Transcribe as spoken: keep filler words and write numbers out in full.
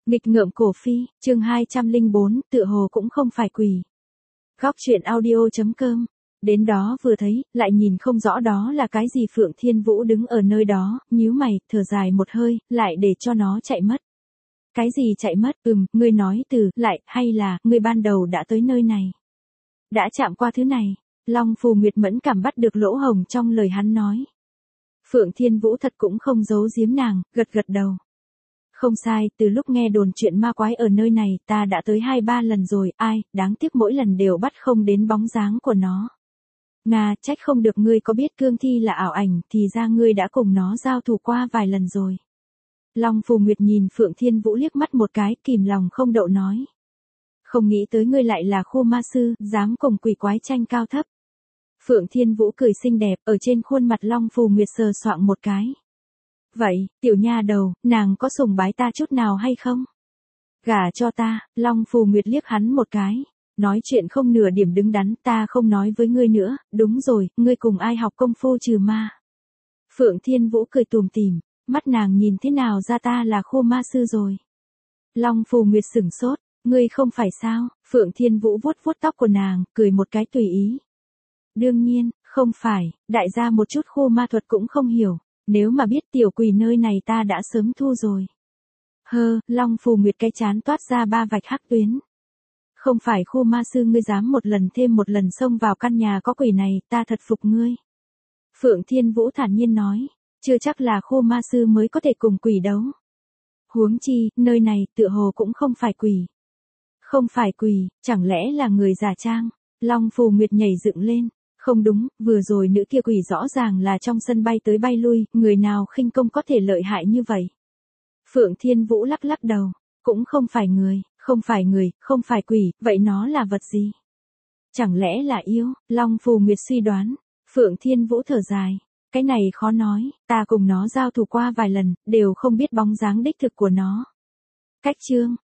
Nghịch ngợm cổ phi, chương hai trăm lẻ bốn, tựa hồ cũng không phải quỷ. Góc truyện audio.com. Đến đó vừa thấy, lại nhìn không rõ đó là cái gì. Phượng Thiên Vũ đứng ở nơi đó, nhíu mày, thở dài một hơi, lại để cho nó chạy mất. Cái gì chạy mất? Ừm, ngươi nói từ, lại, hay là, ngươi ban đầu đã tới nơi này. Đã chạm qua thứ này. Long Phù Nguyệt mẫn cảm bắt được lỗ hổng trong lời hắn nói. Phượng Thiên Vũ thật cũng không giấu giếm nàng, gật gật đầu. Không sai, từ lúc nghe đồn chuyện ma quái ở nơi này, ta đã tới hai ba lần rồi, ai, đáng tiếc mỗi lần đều bắt không đến bóng dáng của nó. Nga, trách không được ngươi có biết cương thi là ảo ảnh, thì ra ngươi đã cùng nó giao thủ qua vài lần rồi. Long Phù Nguyệt nhìn Phượng Thiên Vũ liếc mắt một cái, kìm lòng không đậu nói. Không nghĩ tới ngươi lại là khu ma sư, dám cùng quỷ quái tranh cao thấp. Phượng Thiên Vũ cười xinh đẹp, ở trên khuôn mặt Long Phù Nguyệt sờ soạng một cái. Vậy, tiểu nha đầu, nàng có sùng bái ta chút nào hay không? Gả cho ta, Long Phù Nguyệt liếc hắn một cái. Nói chuyện không nửa điểm đứng đắn, ta không nói với ngươi nữa, đúng rồi, ngươi cùng ai học công phu trừ ma? Phượng Thiên Vũ cười tủm tỉm, mắt nàng nhìn thế nào ra ta là khu ma sư rồi. Long Phù Nguyệt sửng sốt, ngươi không phải sao? Phượng Thiên Vũ vuốt vuốt tóc của nàng, cười một cái tùy ý. Đương nhiên, không phải, đại gia một chút khu ma thuật cũng không hiểu. Nếu mà biết tiểu quỷ nơi này ta đã sớm thu rồi. Hơ, Long Phù Nguyệt cái chán toát ra ba vạch hắc tuyến. Không phải khu ma sư ngươi dám một lần thêm một lần xông vào căn nhà có quỷ này, ta thật phục ngươi. Phượng Thiên Vũ thản nhiên nói, chưa chắc là khu ma sư mới có thể cùng quỷ đấu. Huống chi, nơi này tựa hồ cũng không phải quỷ. Không phải quỷ, chẳng lẽ là người giả trang? Long Phù Nguyệt nhảy dựng lên. Không đúng, vừa rồi nữ kia quỷ rõ ràng là trong sân bay tới bay lui, người nào khinh công có thể lợi hại như vậy. Phượng Thiên Vũ lắc lắc đầu, cũng không phải người, không phải người, không phải quỷ, vậy nó là vật gì? Chẳng lẽ là yêu? Long Phù Nguyệt suy đoán. Phượng Thiên Vũ thở dài, cái này khó nói, ta cùng nó giao thủ qua vài lần, đều không biết bóng dáng đích thực của nó. Cách chương,